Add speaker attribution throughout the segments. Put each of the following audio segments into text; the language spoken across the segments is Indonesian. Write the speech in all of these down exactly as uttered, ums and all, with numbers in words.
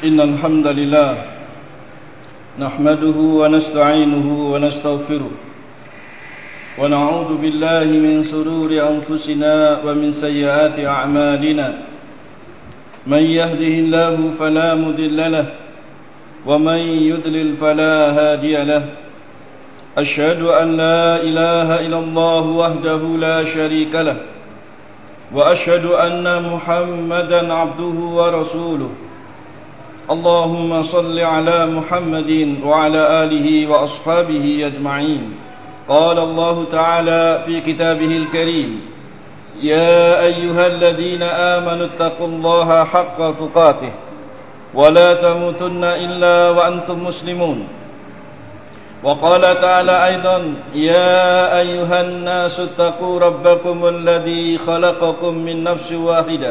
Speaker 1: إن الحمد لله نحمده ونستعينه ونستغفره ونعوذ بالله من شرور أنفسنا ومن سيئات أعمالنا من يهده الله فلا مضل له ومن يضلل فلا هادي له أشهد أن لا إله إلا الله وحده لا شريك له وأشهد أن محمدا عبده ورسوله اللهم صل على محمد وعلى آله وأصحابه أجمعين قال الله تعالى في كتابه الكريم يا أيها الذين آمنوا اتقوا الله حق تقاته ولا تموتن إلا وأنتم مسلمون وقال تعالى أيضا يا أيها الناس اتقوا ربكم الذي خلقكم من نفس واحدة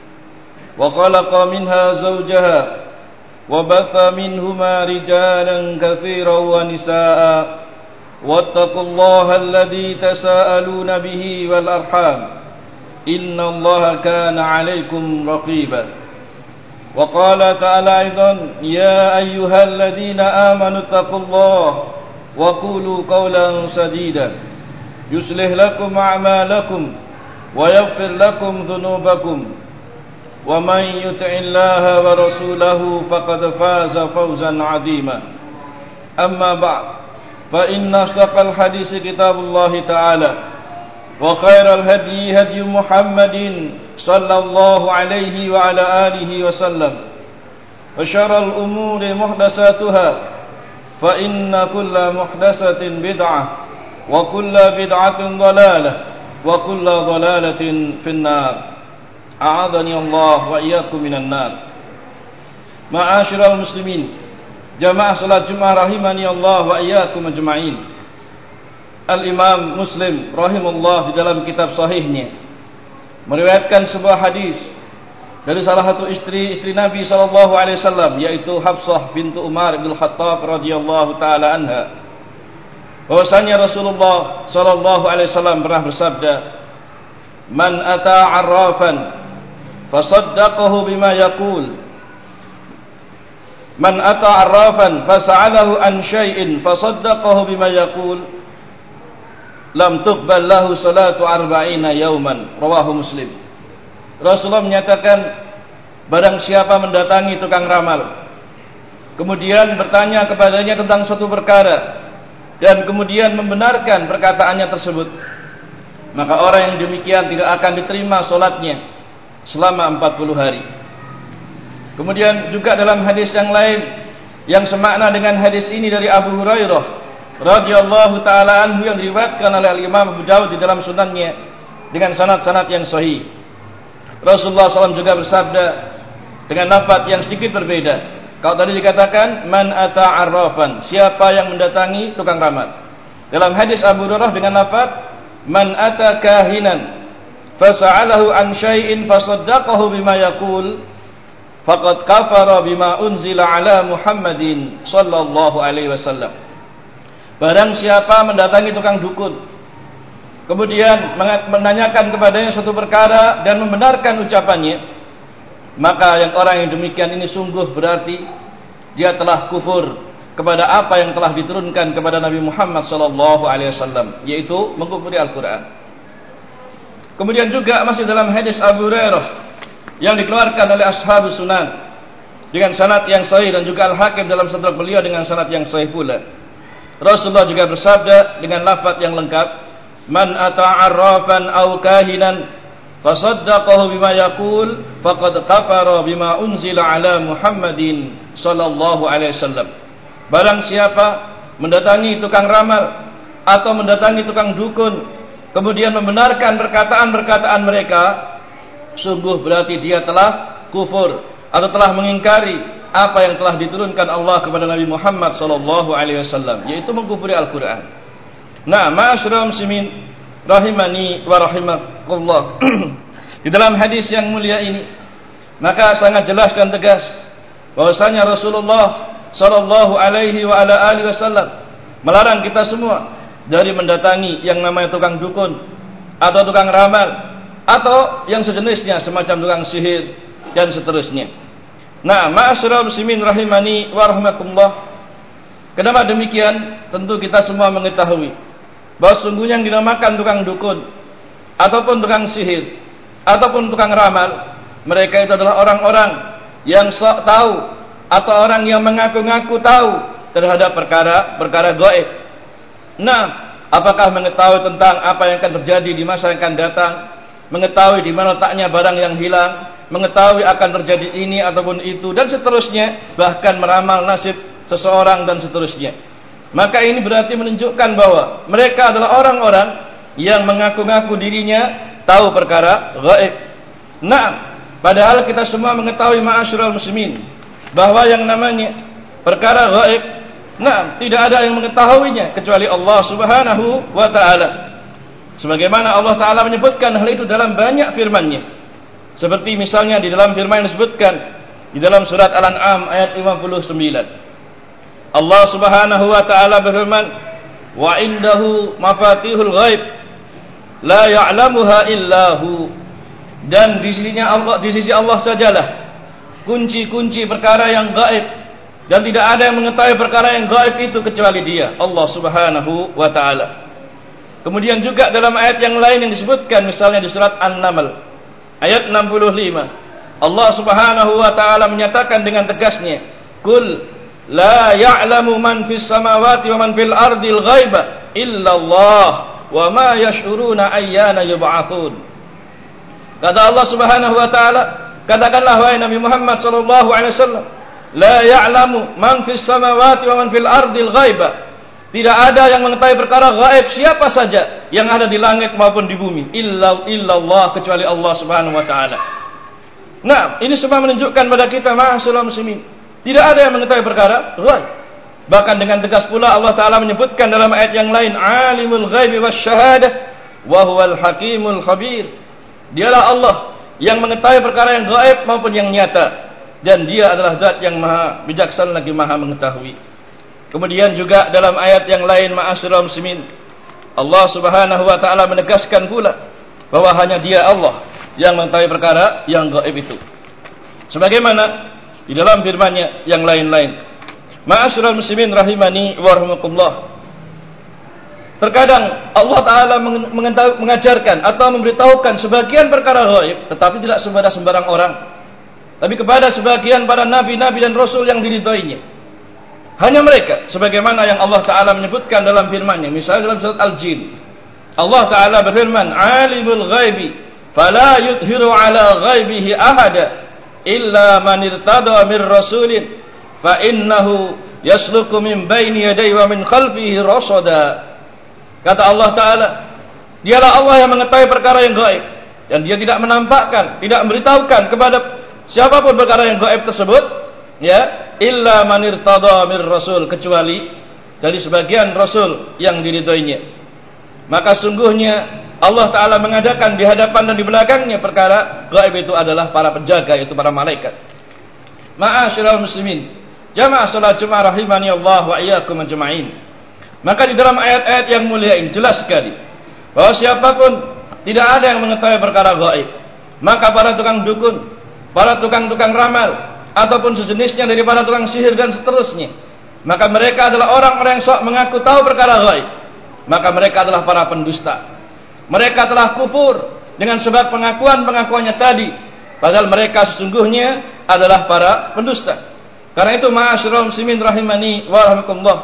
Speaker 1: وخلق منها زوجها وبث منهما رجالا كثيرا ونساء واتقوا الله الذي تساءلون به والأرحام إن الله كان عليكم رقيبا وقال تعالى أيضا يا أيها الذين آمنوا اتقوا الله وقولوا قولا سديدا يصلح لكم أعمالكم ويغفر لكم ذنوبكم ومن يطع الله ورسوله فقد فاز فوزا عظيما أما بعد فإن أصدق الحديث كتاب الله تعالى وخير الهدي هدي محمد صلى الله عليه وعلى آله وسلم وشر الأمور محدثاتها فإن كل محدثة بدعة وكل بدعة ضلالة وكل ضلالة في النار أعاذني الله وإياكم من النار. Ma'asyiral muslimin, jamaah salat Jumat rahimani Allah wa iyyakum ajma'in. Al-Imam Muslim rahimahullah di dalam kitab sahihnya meriwayatkan sebuah hadis dari salah satu istri-istri Nabi sallallahu alaihi wasallam, yaitu Hafsah bintu Umar bin Khattab radhiyallahu taala anha, bahwasanya Rasulullah sallallahu alaihi wasallam pernah bersabda, "Man ata 'arrafan fasaddaqahu bima yaqul man ata 'arrafan fas'alahu an syai'in fasaddaqahu bima yaqul lam tuqbal lahu salatu arba'ina yauman." Rawahu Muslim. Rasulullah menyatakan, barang siapa mendatangi tukang ramal kemudian bertanya kepadanya tentang suatu perkara dan kemudian membenarkan perkataannya tersebut, maka orang yang demikian tidak akan diterima solatnya selama empat puluh hari. Kemudian juga dalam hadis yang lain yang semakna dengan hadis ini dari Abu Hurairah radhiyallahu taala anhu yang diriwayatkan oleh Imam Abu Dawud di dalam sunannya dengan sanad-sanad yang sahih, Rasulullah shallallahu alaihi wasallam juga bersabda dengan lafaz yang sedikit berbeda. Kalau tadi dikatakan man ata arrafan, siapa yang mendatangi tukang ramal. Dalam hadis Abu Hurairah dengan lafaz man ata kahinan fasa'alahu an syai'in fasaddaqahu bima yaqul faqad kafara bima unzila ala Muhammadin sallallahu alaihi wasallam. Barang siapa mendatangi tukang dukun kemudian menanyakan kepadanya suatu perkara dan membenarkan ucapannya, maka yang orang yang demikian ini sungguh berarti dia telah kufur kepada apa yang telah diturunkan kepada Nabi Muhammad sallallahu alaihi wasallam, yaitu mengkufuri Al-Qur'an. Kemudian juga masih dalam hadis Abu Hurairah yang dikeluarkan oleh Ashabus Sunan dengan sanad yang sahih dan juga Al-Hakim dalam sanad beliau dengan sanad yang sahih pula, Rasulullah juga bersabda dengan lafaz yang lengkap, man ata'arrafan aw kahinan fasaddaqahu bima yaqul faqad kafara bima unzila ala Muhammadin sallallahu alaihi wasallam. Barang siapa mendatangi tukang ramal atau mendatangi tukang dukun kemudian membenarkan perkataan-perkataan mereka, sungguh berarti dia telah kufur atau telah mengingkari apa yang telah diturunkan Allah kepada Nabi Muhammad sallallahu alaihi wasallam, yaitu mengkufuri Al-Qur'an. Nah, ma'asyiral muslimin rahimani wa rahimakumullah. Di dalam hadis yang mulia ini maka sangat jelas dan tegas bahwasanya Rasulullah sallallahu alaihi wa ala alihi wasallam melarang kita semua dari mendatangi yang namanya tukang dukun atau tukang ramal atau yang sejenisnya semacam tukang sihir dan seterusnya. Nah, ma'asyiral muslimin rahimani wa rahimakumullah. Kenapa demikian? Tentu kita semua mengetahui bahwa sungguhnya yang dinamakan tukang dukun ataupun tukang sihir ataupun tukang ramal, mereka itu adalah orang-orang yang sok tahu atau orang yang mengaku-ngaku tahu terhadap perkara-perkara gaib. Nah, apakah mengetahui tentang apa yang akan terjadi di masa yang akan datang, mengetahui di mana letaknya barang yang hilang, mengetahui akan terjadi ini ataupun itu dan seterusnya, bahkan meramal nasib seseorang dan seterusnya. Maka ini berarti menunjukkan bahwa mereka adalah orang-orang yang mengaku-ngaku dirinya tahu perkara gaib. Nah, padahal kita semua mengetahui ma'asyiral muslimin bahwa yang namanya perkara gaib, nah, tidak ada yang mengetahuinya kecuali Allah Subhanahu wa taala. Sebagaimana Allah taala menyebutkan hal itu dalam banyak firman-Nya. Seperti misalnya di dalam firman yang disebutkan di dalam surat Al-An'am ayat lima puluh sembilan. Allah Subhanahu wa taala berfirman, "Wa indahu mafatihul ghaib la ya'lamuha illahu." Dan di sisinya Allah, di sisi Allah sajalah kunci-kunci perkara yang gaib, dan tidak ada yang mengetahui perkara yang gaib itu kecuali Dia, Allah Subhanahu wa taala. Kemudian juga dalam ayat yang lain yang disebutkan misalnya di surat An-Naml ayat enam puluh lima, Allah Subhanahu wa taala menyatakan dengan tegasnya, "Qul la ya'lamu man fis samawati wa man fil ardil ghaiba illa Allah wa ma yash'uruna ayyana yub'atsun." Kata Allah Subhanahu wa taala, katakanlah wahai Nabi Muhammad sallallahu alaihi wasallam, la ya'lamu man fis samawati wa man fil ardil ghaiba. Tidak ada yang mengetahui perkara gaib siapa saja yang ada di langit maupun di bumi, illa illallah, kecuali Allah Subhanahu wa taala. Nah, ini semua menunjukkan pada kita ma'asyiral muslimin, tidak ada yang mengetahui perkara gaib. Bahkan dengan tegas pula Allah taala menyebutkan dalam ayat yang lain, alimul ghaibi wasyahadah wa huwal hakimul khabir. Dialah Allah yang mengetahui perkara yang gaib maupun yang nyata, dan Dia adalah zat yang maha bijaksana lagi maha mengetahui. Kemudian juga dalam ayat yang lain ma'asyiral muslimin, Allah Subhanahu wa taala menegaskan pula bahwa hanya Dia Allah yang mengetahui perkara yang gaib itu. Sebagaimana di dalam firman-Nya yang lain-lain. Ma'asyiral muslimin rahimani wa rahimakumullah. Terkadang Allah Ta'ala mengajarkan atau memberitahukan sebagian perkara gaib, tetapi tidak kepada sembarang orang, tapi kepada sebagian para nabi-nabi dan rasul yang diridhoinya. Hanya mereka, sebagaimana yang Allah Ta'ala menyebutkan dalam firman-Nya. Misalnya dalam surat Al-Jin, Allah Ta'ala berfirman, alimul ghaibi fala yudhiru ala ghaibihi ahada illa man irtada min rasulin fa innahu yasluku min baini yadayhi wa min khalfihi rasada. Kata Allah Ta'ala, Dialah Allah yang mengetahui perkara yang gaib, dan Dia tidak menampakkan, tidak memberitahukan kepada siapapun perkara yang gaib tersebut, ya, illa man irtada mir rasul, kecuali dari sebagian rasul yang diridhoinya. Maka sungguhnya Allah Ta'ala mengadakan di hadapan dan di belakangnya perkara gaib itu adalah para penjaga, yaitu para malaikat. Ma'asyiral muslimin, jamaah salat Jumat rahimani Allah wa iyyakum ajma'in. Maka di dalam ayat-ayat yang mulia ini jelas sekali bahwa siapapun tidak ada yang mengetahui perkara gaib. Maka para tukang dukun, para tukang-tukang ramal, ataupun sejenisnya dari para tukang sihir dan seterusnya, maka mereka adalah orang-orang yang sok mengaku tahu perkara gaib. Maka mereka adalah para pendusta. Mereka telah kufur dengan sebab pengakuan-pengakuannya tadi, padahal mereka sesungguhnya adalah para pendusta. Karena itu ma'asyiral muslimin rahimani wa rahimakumullah,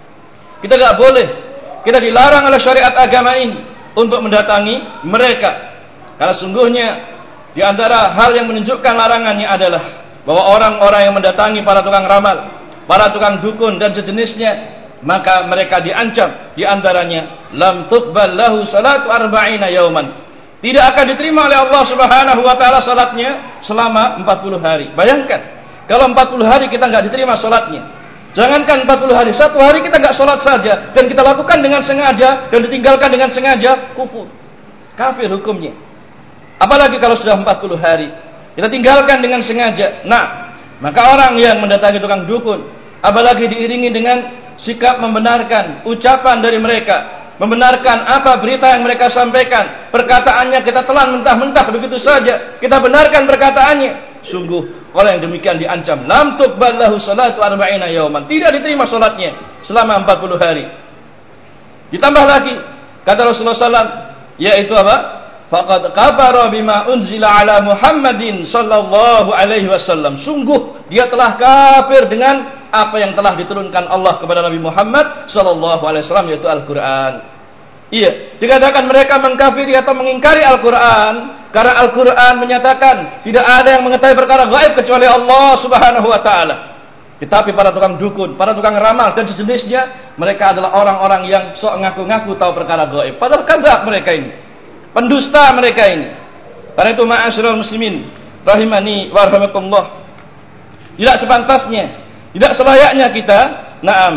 Speaker 1: kita tidak boleh, kita dilarang oleh syariat agama ini untuk mendatangi mereka. Karena sungguhnya di antara hal yang menunjukkan larangannya adalah bahwa orang-orang yang mendatangi para tukang ramal, para tukang dukun dan sejenisnya, maka mereka diancam, di antaranya lam tuqbal lahu salatu arba'ina yauman, tidak akan diterima oleh Allah Subhanahu wa taala salatnya selama empat puluh hari. Bayangkan kalau empat puluh hari kita enggak diterima salatnya. Jangankan empat puluh hari, satu hari kita enggak salat saja dan kita lakukan dengan sengaja dan ditinggalkan dengan sengaja, kufur, kafir hukumnya. Apalagi kalau sudah empat puluh hari kita tinggalkan dengan sengaja. Nah, maka orang yang mendatangi tukang dukun, apalagi diiringi dengan sikap membenarkan ucapan dari mereka, membenarkan apa berita yang mereka sampaikan, perkataannya kita telan mentah-mentah begitu saja, kita benarkan perkataannya, Sungguh orang yang demikian diancam, lam tuqbal lahu salatu arba'ina yauman, tidak diterima salatnya selama empat puluh hari. Ditambah lagi kata Rasulullah sallallahu alaihi wasallam, yaitu apa? Faqad kafara bima unzila ala Muhammadin sallallahu alaihi wasallam. Sungguh dia telah kafir dengan apa yang telah diturunkan Allah kepada Nabi Muhammad sallallahu alaihi wasallam, yaitu Al-Qur'an. Iya, dikatakan mereka mengkafiri atau mengingkari Al-Qur'an karena Al-Qur'an menyatakan tidak ada yang mengetahui perkara gaib kecuali Allah Subhanahu wa taala. Tetapi para tukang dukun, para tukang ramal dan sejenisnya, mereka adalah orang-orang yang sok ngaku-ngaku tahu perkara gaib. Padahal kadzab mereka ini. Pendusta mereka ini. Karena itu ma'asyiral muslimin rahimani wa rahimakumullah, tidak sepantasnya, tidak selayaknya kita na'am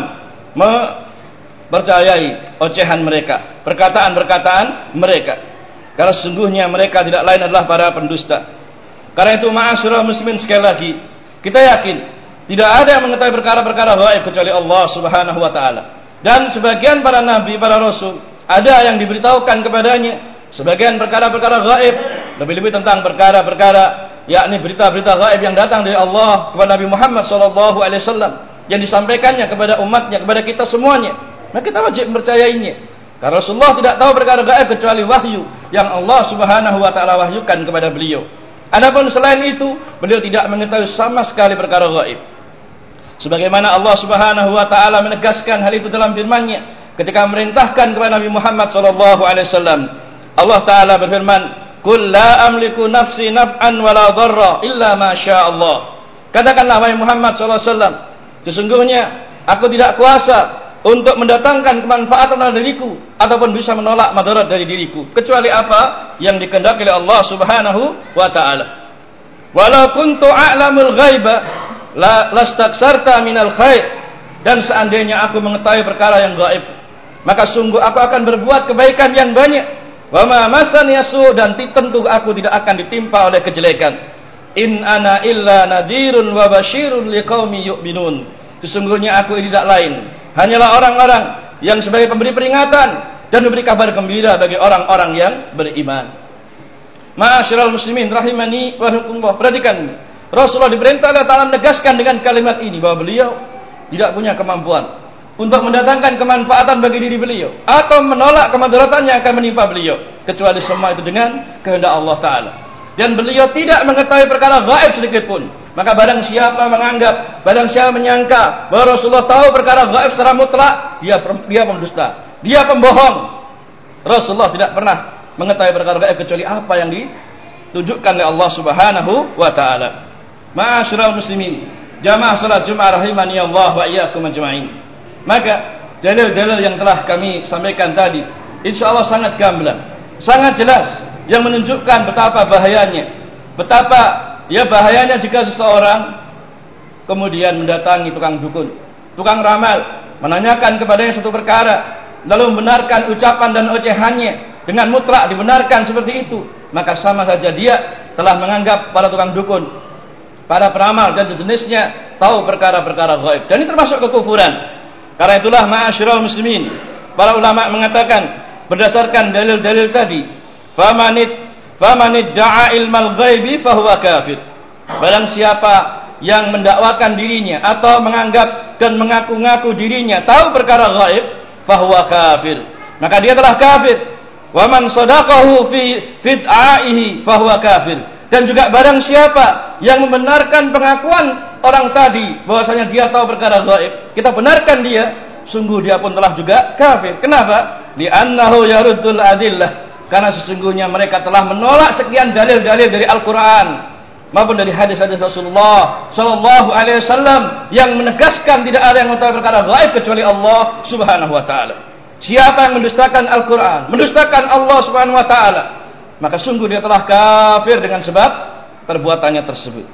Speaker 1: mempercayai ocehan mereka, perkataan-perkataan mereka. Karena sesungguhnya mereka tidak lain adalah para pendusta. Karena itu ma'asyiral muslimin, sekali lagi kita yakin tidak ada yang mengetahui perkara-perkara gaib kecuali Allah Subhanahu wa taala. Dan sebagian para nabi, para rasul, ada yang diberitahukan kepadanya sebagian perkara-perkara gaib, lebih-lebih tentang perkara-perkara yakni berita-berita gaib yang datang dari Allah kepada Nabi Muhammad sallallahu alaihi wasallam, yang disampaikannya kepada umatnya, kepada kita semuanya. Maka kita wajib mempercayainya. Karena Rasulullah tidak tahu perkara gaib kecuali wahyu yang Allah Subhanahu wa taala wahyukan kepada beliau. Adapun selain itu, beliau tidak mengetahui sama sekali perkara gaib. Sebagaimana Allah Subhanahu wa taala menegaskan hal itu dalam firman-Nya ketika memerintahkan kepada Nabi Muhammad sallallahu alaihi wasallam. Allah taala berfirman, "Qul la amliku nafsi naf'an wala dharra illa ma syaa Allah." Katakanlah wahai Muhammad sallallahu alaihi wasallam, sesungguhnya aku tidak kuasa untuk mendatangkan kemanfaatan dari diriku ataupun bisa menolak madarat dari diriku kecuali apa yang dikehendaki oleh Allah Subhanahu wa taala. Walau kuntu a'lamul ghaiba la lastaksarta minal khair, dan seandainya aku mengetahui perkara yang gaib, maka sungguh aku akan berbuat kebaikan yang banyak. Wa ma masani yasu, dan tentu aku tidak akan ditimpa oleh kejelekan. In ana illa nadhirun wa basyirun liqaumi yu'minun. Sesungguhnya aku tidak lain hanyalah orang-orang yang sebagai pemberi peringatan dan memberi kabar gembira bagi orang-orang yang beriman. Ma'asyiral muslimin rahimani wa rahimakumullah, perhatikan ini. Rasulullah diperintah Allah Ta'ala menegaskan dengan kalimat ini bahwa beliau tidak punya kemampuan untuk mendatangkan kemanfaatan bagi diri beliau atau menolak kemudaratan yang akan menimpa beliau, kecuali semua itu dengan kehendak Allah Ta'ala. Dan beliau tidak mengetahui perkara gaib sedikit pun. Maka barang siapa menganggap, barang siapa menyangka bahwa Rasulullah tahu perkara gaib secara mutlak, dia dia pendusta, dia pembohong. Rasulullah tidak pernah mengetahui perkara gaib kecuali apa yang ditunjukkan oleh Allah Subhanahu wa taala. Ma'asyiral muslimin, jamaah salat Jumat rahimani Allah wa iyyakum ajma'in. Maka dalil-dalil yang telah kami sampaikan tadi insyaallah sangat gamblang, sangat jelas, yang menunjukkan betapa bahayanya, betapa ya bahayanya jika seseorang kemudian mendatangi tukang dukun, tukang ramal, menanyakan kepadanya satu perkara, lalu membenarkan ucapan dan ocehannya dengan mutlak dibenarkan seperti itu, maka sama saja dia telah menganggap para tukang dukun, para peramal dan sejenisnya tahu perkara-perkara gaib, dan ini termasuk kekufuran. Karena itulah ma'asyiral muslimin, para ulama mengatakan berdasarkan dalil-dalil tadi, famanid famanid da'a ilmal ghaibi fahuwa kafir. Barang siapa yang mendakwakan dirinya atau menganggap dan mengaku-ngaku dirinya tahu perkara gaib, fahuwa kafir, maka dia telah kafir. Wa man sadaqahu fi fid'aihi fahuwa kafir. Dan juga barang siapa yang membenarkan pengakuan orang tadi bahwasanya dia tahu perkara gaib, kita benarkan dia, sungguh dia pun telah juga kafir. Kenapa? Li'annahu yaruddul adillah, karena sesungguhnya mereka telah menolak sekian dalil-dalil dari Al-Quran maupun dari hadis-hadis Rasulullah sallallahu alaihi wasallam yang menegaskan tidak ada yang mengetahui perkara gaib kecuali Allah Subhanahu wa taala. Siapa yang mendustakan Al-Quran, mendustakan Allah Subhanahu wa taala, maka sungguh dia telah kafir dengan sebab perbuatannya tersebut.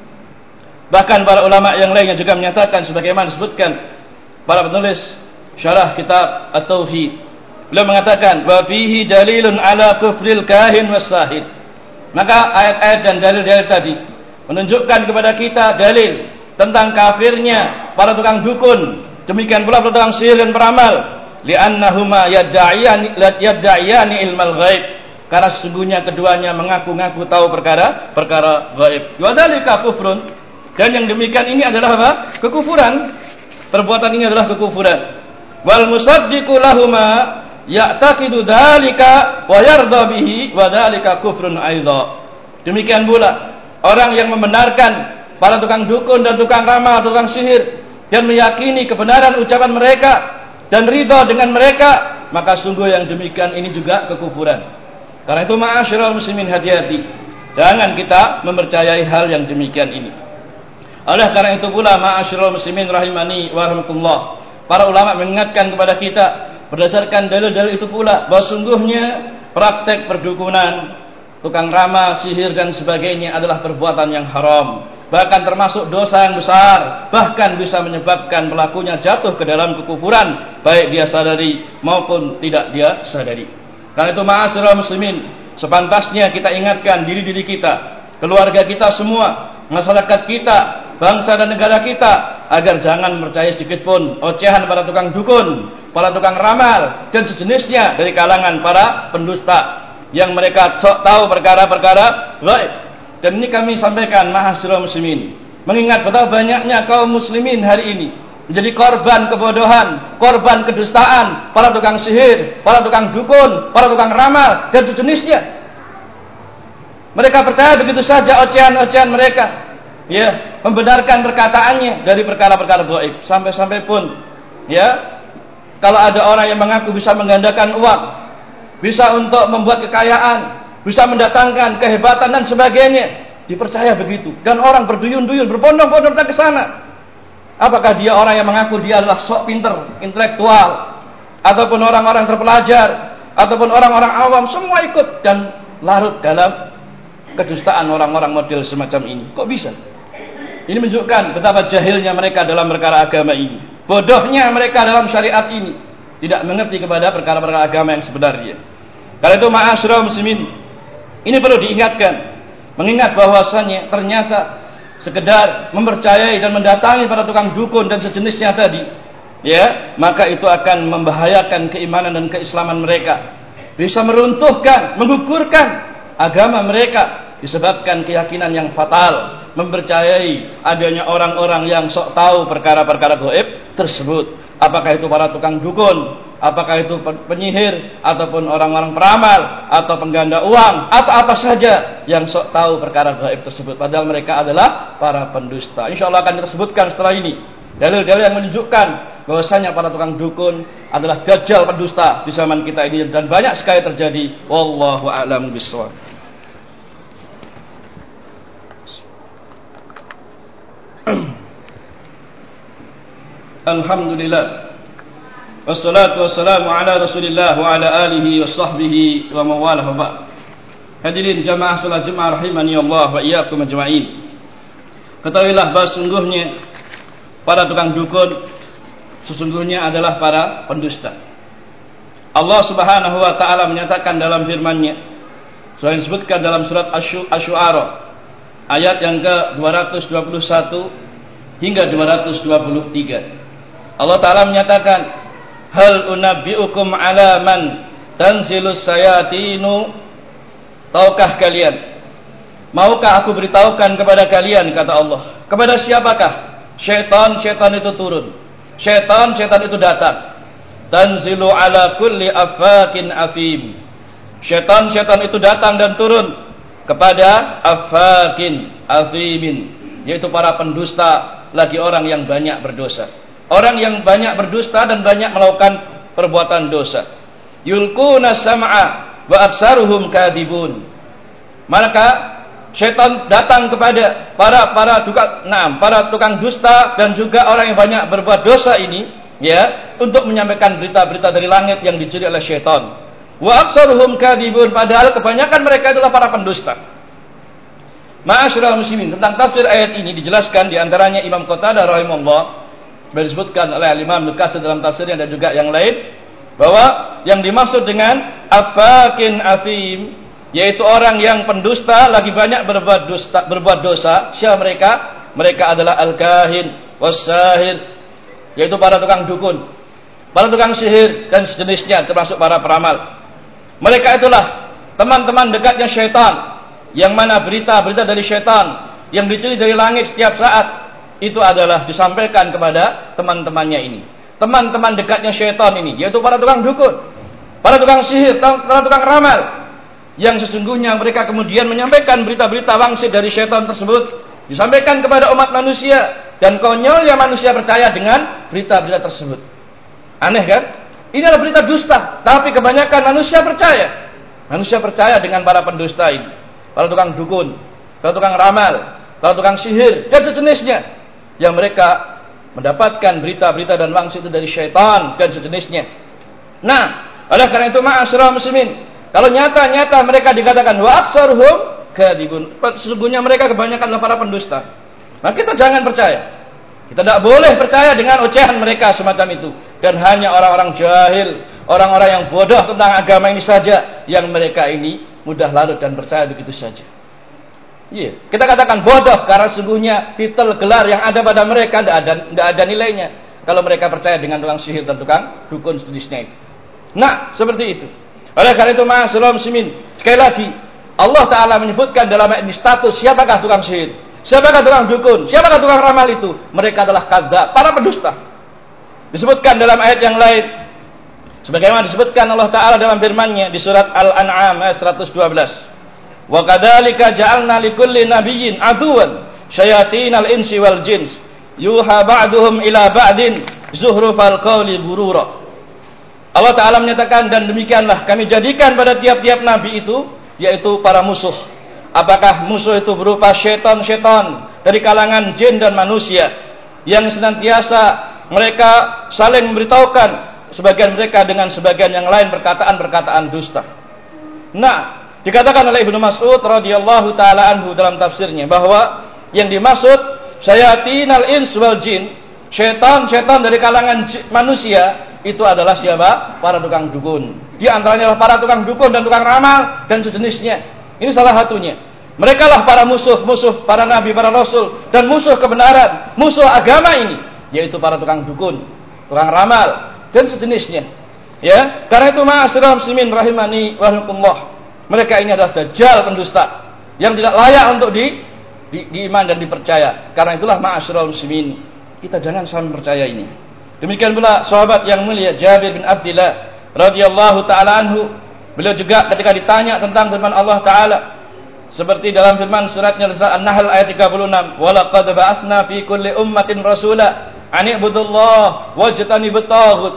Speaker 1: Bahkan para ulama yang lainnya juga menyatakan sebagaimana disebutkan para penulis syarah kitab At-Tauhid, beliau mengatakan wa fihi dalilun ala kufril kahin was sahid. Maka ayat-ayat dan dalil-dalil tadi menunjukkan kepada kita dalil tentang kafirnya para tukang dukun, demikian pula para tukang sihir dan peramal, li'annahuma yadda'iyani yadda'iyani ilmal ghaib, karena sesungguhnya keduanya mengaku-ngaku tahu perkara-perkara gaib. Wa dzalika kufrun, dan yang demikian ini adalah apa? Kekufuran. Perbuatan ini adalah kekufuran. Wal musaddiqu lahuma ya'taqidu dzalika wa yarda bihi wa dzalika kufrun aidha. Demikian pula orang yang membenarkan para tukang dukun dan tukang ramal, tukang sihir, dan meyakini kebenaran ucapan mereka dan ridha dengan mereka, maka sungguh yang demikian ini juga kekufuran. Karena itu ma'asyiral muslimin, hati-hati, jangan kita mempercayai hal yang demikian ini. Oleh karena itu pula ma'asyiral muslimin rahimani wa rahmatullah, para ulama mengingatkan kepada kita berdasarkan dalil-dalil itu pula bahwa sungguhnya praktek perdukunan, tukang ramal, sihir dan sebagainya adalah perbuatan yang haram, bahkan termasuk dosa yang besar, bahkan bisa menyebabkan pelakunya jatuh ke dalam kekufuran, baik dia sadari maupun tidak dia sadari. Karena itu ma'asyiral muslimin, sepantasnya kita ingatkan diri-diri kita, keluarga kita semua, masyarakat kita, bangsa dan negara kita, agar jangan percaya sedikit pun ocehan para tukang dukun, para tukang ramal dan sejenisnya dari kalangan para pendusta yang mereka sok tahu perkara-perkara gaib. Dan ini kami sampaikan ma'asyiral muslimin, mengingat betapa banyaknya kaum muslimin hari ini menjadi korban kebodohan, korban kedustaan para tukang sihir, para tukang dukun, para tukang ramal dan sejenisnya. Mereka percaya begitu saja ocehan-ocehan mereka, ya, membenarkan perkataannya dari perkara-perkara gaib. Sampai-sampai pun, ya, kalau ada orang yang mengaku bisa menggandakan uang, bisa untuk membuat kekayaan, bisa mendatangkan kehebatan dan sebagainya, dipercaya begitu, dan orang berduyun-duyun, berbondong-bondong ke sana. Apakah dia orang yang mengaku dia adalah sok pinter, intelektual, ataupun orang-orang terpelajar, ataupun orang-orang awam, semua ikut dan larut dalam kedustaan orang-orang model semacam ini? Kok bisa? Ini menunjukkan betapa jahilnya mereka dalam perkara agama ini, bodohnya mereka dalam syariat ini, tidak mengerti kepada perkara-perkara agama yang sebenarnya. Karena itu ma'asyiral muslimin, ini perlu diingatkan, mengingat bahwasannya ternyata sekedar mempercayai dan mendatangi para tukang dukun dan sejenisnya tadi, ya, maka itu akan membahayakan keimanan dan keislaman mereka, bisa meruntuhkan, menggugurkan agama mereka, disebabkan keyakinan yang fatal, mempercayai adanya orang-orang yang sok tahu perkara-perkara gaib tersebut, apakah itu para tukang dukun, apakah itu penyihir, ataupun orang-orang peramal, atau pengganda uang, atau apa saja yang sok tahu perkara gaib tersebut, padahal mereka adalah para pendusta. Insyaallah akan kita sebutkan setelah ini dalil-dalil yang menunjukkan bahwasanya para tukang dukun adalah dajjal pendusta di zaman kita ini, dan banyak sekali terjadi. Wallahu a'lam bishawab. Alhamdulillah, wassalatu wassalamu ala rasulillah wa ala alihi wa sahbihi wa mawalah. Hadirin jamaah salat Jumat rahimani Allah wa iyyakum ajma'in. Ketahuilah bahwa sungguhnya para tukang dukun sesungguhnya adalah para pendusta. Allah Subhanahu wa taala menyatakan dalam firman-Nya, selain disebutkan dalam surat Asy-Syu'ara ayat yang ke dua ratus dua puluh satu hingga dua ratus dua puluh tiga. Allah Ta'ala menyatakan, hal unabbi'ukum ala man tanzilus sayatinu, tahukah kalian, maukah aku beritahukan kepada kalian, kata Allah, kepada siapakah syaitan-syaitan itu turun, syaitan-syaitan itu datang. Tanzilu ala kulli affakin afim, syaitan-syaitan itu datang dan turun kepada affakin afimin, yaitu para pendusta, lagi orang yang banyak berdosa, orang yang banyak berdusta dan banyak melakukan perbuatan dosa. Yulquna sam'a wa aktsaruhum kadibun. Maka syaitan datang kepada para para tukang nah, para tukang dusta dan juga orang yang banyak berbuat dosa ini, ya, untuk menyampaikan berita-berita dari langit yang dicuri oleh syaitan. Wa aktsaruhum kadibun, padahal kebanyakan mereka adalah para pendusta. Ma'asyiral muslimin, tentang tafsir ayat ini dijelaskan di antaranya Imam Qatadah rahimahullah, disebutkan oleh Imam Ibnu Katsir dalam tafsirnya dan juga yang lain, bahwa yang dimaksud dengan afakin afim, yaitu orang yang pendusta lagi banyak berbuat dosa, berbuat dosa. Siapa mereka? Mereka adalah al-kahin was-sahir, yaitu para tukang dukun, para tukang sihir dan sejenisnya, termasuk para peramal. Mereka itulah teman-teman dekatnya syaitan, yang mana berita-berita dari syaitan yang dicuri dari langit setiap saat itu adalah disampaikan kepada teman-temannya ini. Teman-teman dekatnya syaitan ini, yaitu para tukang dukun, para tukang sihir, para tukang ramal, yang sesungguhnya mereka kemudian menyampaikan berita-berita wangsit dari syaitan tersebut, disampaikan kepada umat manusia, dan konyolnya manusia percaya dengan berita-berita tersebut. Aneh kan? Ini adalah berita dusta, tapi kebanyakan manusia percaya. Manusia percaya dengan para pendusta ini, para tukang dukun, para tukang ramal, para tukang sihir, dan sejenisnya, yang mereka mendapatkan berita-berita dan wangsit itu dari syaitan dan sejenisnya. Nah, oleh karena itu ma'asyiral muslimin, kalau nyata-nyata mereka dikatakan wa aktsaruhum kadzibun, sesungguhnya mereka kebanyakan adalah para pendusta, maka kita jangan percaya. Kita tidak boleh percaya dengan ocehan mereka semacam itu. Dan hanya orang-orang jahil, orang-orang yang bodoh tentang agama ini saja, yang mereka ini mudah larut dan percaya begitu saja. Iya, kita katakan bodoh karena sesungguhnya titel gelar yang ada pada mereka tidak ada, tidak ada nilainya kalau mereka percaya dengan tukang sihir dan tukang dukun sejenisnya itu. Nah, seperti itu. Oleh karena itu ma'asyiral muslimin, sekali lagi Allah Ta'ala menyebutkan dalam ayat ini status siapakah tukang sihir, siapakah tukang dukun, siapakah tukang ramal itu. Mereka adalah kadzdzab, para pendusta. Disebutkan dalam ayat yang lain, sebagaimana disebutkan Allah Ta'ala dalam firman-Nya di surat Al-An'am ayat seratus dua belas. Wa kadzalika ja'alna likulli nabiyyin aduwan syayatinal insi wal jins yuha ba'duhum ila ba'din zuhrufal qawli ghurura. Allah Ta'ala menyatakan, dan demikianlah kami jadikan pada tiap-tiap nabi itu, yaitu para musuh. Apakah musuh itu berupa syaitan-syaitan dari kalangan jin dan manusia, yang senantiasa mereka saling memberitahukan sebagian mereka dengan sebagian yang lain perkataan-perkataan dusta. Nah, dikatakan oleh Ibnu Mas'ud radhiyallahu taala anhu dalam tafsirnya bahwa yang dimaksud syayatinal ins wal jin, syaitan-syaitan dari kalangan manusia, itu adalah siapa? Para tukang dukun. Di antaranya adalah para tukang dukun dan tukang ramal dan sejenisnya. Ini salah satunya. Mereka lah para musuh-musuh para nabi, para rasul, dan musuh kebenaran, musuh agama ini, yaitu para tukang dukun, tukang ramal, dan sejenisnya. Ya, karena itu ma'asyiral muslimin rahimani wa rahimakumullah, mereka ini adalah dajjal, pendusta, yang tidak layak untuk di, di, diiman dan dipercaya. Karena itulah ma'asyiral muslimin, kita jangan sampai percaya ini. Demikian pula sahabat yang mulia Jabir bin Abdillah radhiyallahu taala anhu, beliau juga ketika ditanya tentang firman Allah Ta'ala, seperti dalam firman suratnya An-Nahl ayat tiga puluh enam, walaqad ba'asna fi kulli ummatin rasula an i'budullah wajtanibut taghut,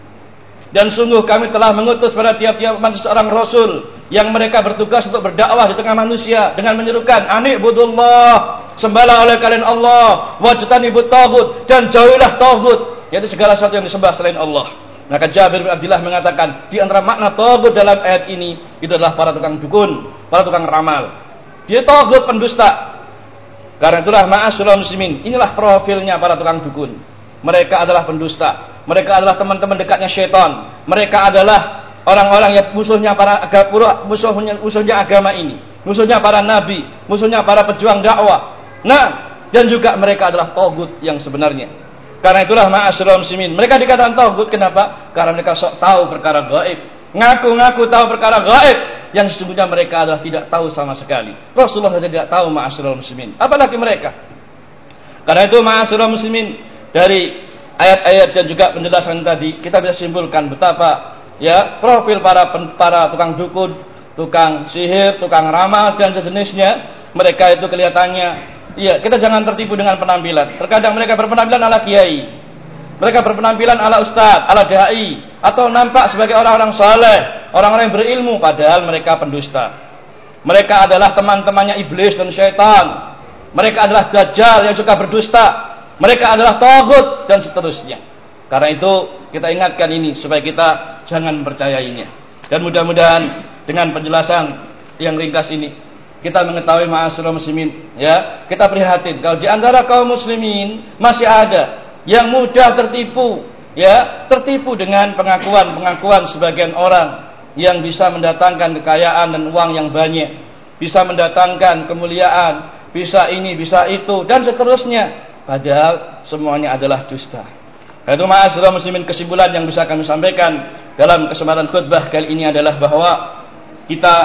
Speaker 1: dan sungguh kami telah mengutus pada tiap-tiap umat seorang rasul yang mereka bertugas untuk berdakwah di tengah manusia dengan menyerukan an i'budullah, sembahlah oleh kalian Allah, wajtanibut taghut, dan jauhilah taghut, yaitu segala sesuatu yang disembah selain Allah. Maka Jabir bin Abdillah mengatakan, di antara makna taghut dalam ayat ini, itu adalah para tukang dukun, para tukang ramal. Dia taghut, pendusta. Karena itulah ma'asyiral muslimin, inilah profilnya para tukang dukun. Mereka adalah pendusta. Mereka adalah teman-teman dekatnya syaitan. Mereka adalah orang-orang yang musuhnya para agama, musuhnya, musuhnya agama ini, musuhnya para nabi, musuhnya para pejuang dakwah. Nah, dan juga mereka adalah taghut yang sebenarnya. Karena itulah ma'asyiral muslimin, mereka dikatakan taghut. Kenapa? Karena mereka sok tahu perkara gaib, ngaku-ngaku tahu perkara gaib yang sesungguhnya mereka adalah tidak tahu sama sekali. Rasulullah saja tidak tahu ma'asyiral muslimin, apalagi mereka. Karena itu ma'asyiral muslimin, dari ayat-ayat dan juga penjelasan tadi kita bisa simpulkan betapa ya profil para para tukang dukun, tukang sihir, tukang ramal dan sejenisnya. Mereka itu kelihatannya, iya, kita jangan tertipu dengan penampilan. Terkadang mereka berpenampilan ala kiai, mereka berpenampilan ala ustadz, ala dai, atau nampak sebagai orang-orang saleh, orang-orang yang berilmu, padahal mereka pendusta. Mereka adalah teman-temannya iblis dan syaitan. Mereka adalah dajjal yang suka berdusta. Mereka adalah taghut dan seterusnya. Karena itu kita ingatkan ini supaya kita jangan percayainya. Dan mudah-mudahan dengan penjelasan yang ringkas ini kita mengetahui ma'asyiral muslimin, ya, kita prihatin kalau di antara kaum muslimin masih ada yang mudah tertipu, ya, tertipu dengan pengakuan-pengakuan sebagian orang yang bisa mendatangkan kekayaan dan uang yang banyak, bisa mendatangkan kemuliaan, bisa ini, bisa itu, dan seterusnya, padahal semuanya adalah dusta. Itu ma'asyiral muslimin, kesimpulan yang bisa kami sampaikan dalam kesempatan khutbah kali ini adalah bahwa kita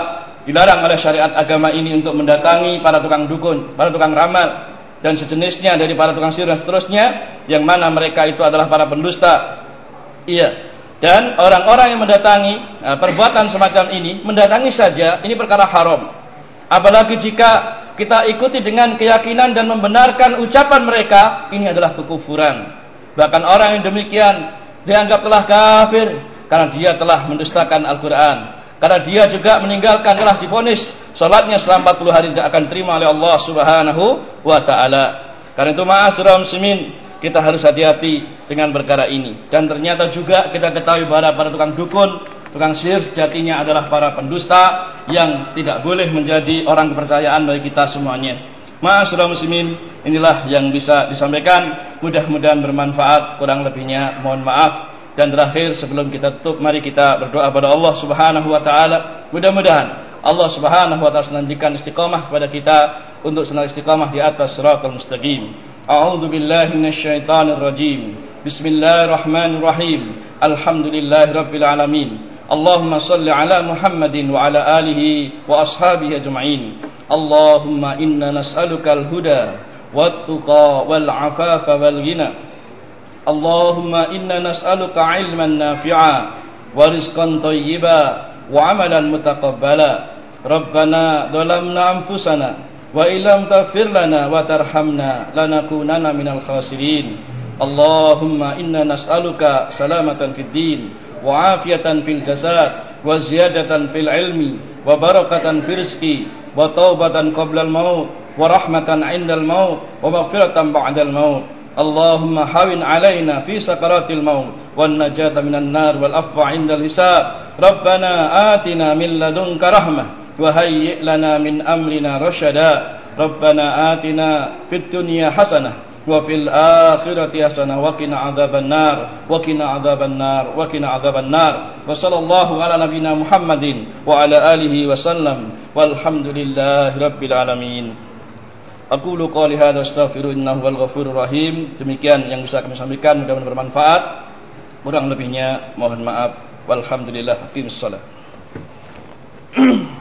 Speaker 1: dilarang oleh syariat agama ini untuk mendatangi para tukang dukun, para tukang ramal dan sejenisnya dari para tukang sihir dan seterusnya, yang mana mereka itu adalah para pendusta. Iya. Dan orang-orang yang mendatangi nah, perbuatan semacam ini, mendatangi saja ini perkara haram. Apalagi jika kita ikuti dengan keyakinan dan membenarkan ucapan mereka, ini adalah kekufuran. Bahkan orang yang demikian dianggap telah kafir karena dia telah mendustakan Al-Quran. Karena dia juga meninggalkan, telah divonis salatnya selama empat puluh hari tidak akan terima oleh Allah Subhanahu wa taala. Karena itu ma'asyiral muslimin, kita harus hati-hati dengan perkara ini. Dan ternyata juga kita ketahui bahwa para tukang dukun, tukang sihir sejatinya adalah para pendusta yang tidak boleh menjadi orang kepercayaan bagi kita semuanya. Ma'asyiral muslimin, inilah yang bisa disampaikan. Mudah-mudahan bermanfaat, kurang lebihnya mohon maaf. Dan terakhir sebelum kita tutup, mari kita berdoa kepada Allah Subhanahu wa taala. Mudah-mudahan Allah Subhanahu wa taala senantikan istiqamah kepada kita untuk senantiasa istiqamah di atas shiratal mustaqim. A'udzu billahi minasyaitonir rajim. Bismillahirrahmanirrahim. Alhamdulillahirabbil alamin. Allahumma shalli ala Muhammadin wa ala alihi wa ashabihi ajma'in. Allahumma inna nas'alukal huda wat tuqa wal afafa wal ghina. Allahumma inna nas'aluka 'ilman nafi'a wa rizqan thayyiba wa 'amalan mutaqabbala. Rabbana dhalamna anfusana wa illam taghfir lana wa tarhamna lanakunanna minal khasirin. Allahumma inna nas'aluka salamatan fid din wa 'afiyatan fil jasad wa ziyadatan fil ilmi wa barakatan fil rizqi wa taubatan qabla al maut wa rahmatan 'indal maut wa maghfiratan ba'dal maut. Allahumma hawin alaina fi sakaratil maut wan najata minan nar wal afwa 'indal hisab. Rabbana atina min ladunka rahmah wa hayyi' lana min amrina rasyada. Rabbana atina fid dunya hasanah wa fil akhirati hasanah wa qina adzaban nar wa qina adzaban nar wa qina adzaban nar. Wa sallallahu ala nabiyyina Muhammadin wa ala alihi wa sallam walhamdulillahi rabbil alamin. Aqulu qouli hadza astaghfiru innahu wal ghafurur rahim. Demikian yang bisa kami sampaikan, mudah-mudahan bermanfaat. Kurang lebihnya mohon maaf. Walhamdulillah. Aqimus shalah.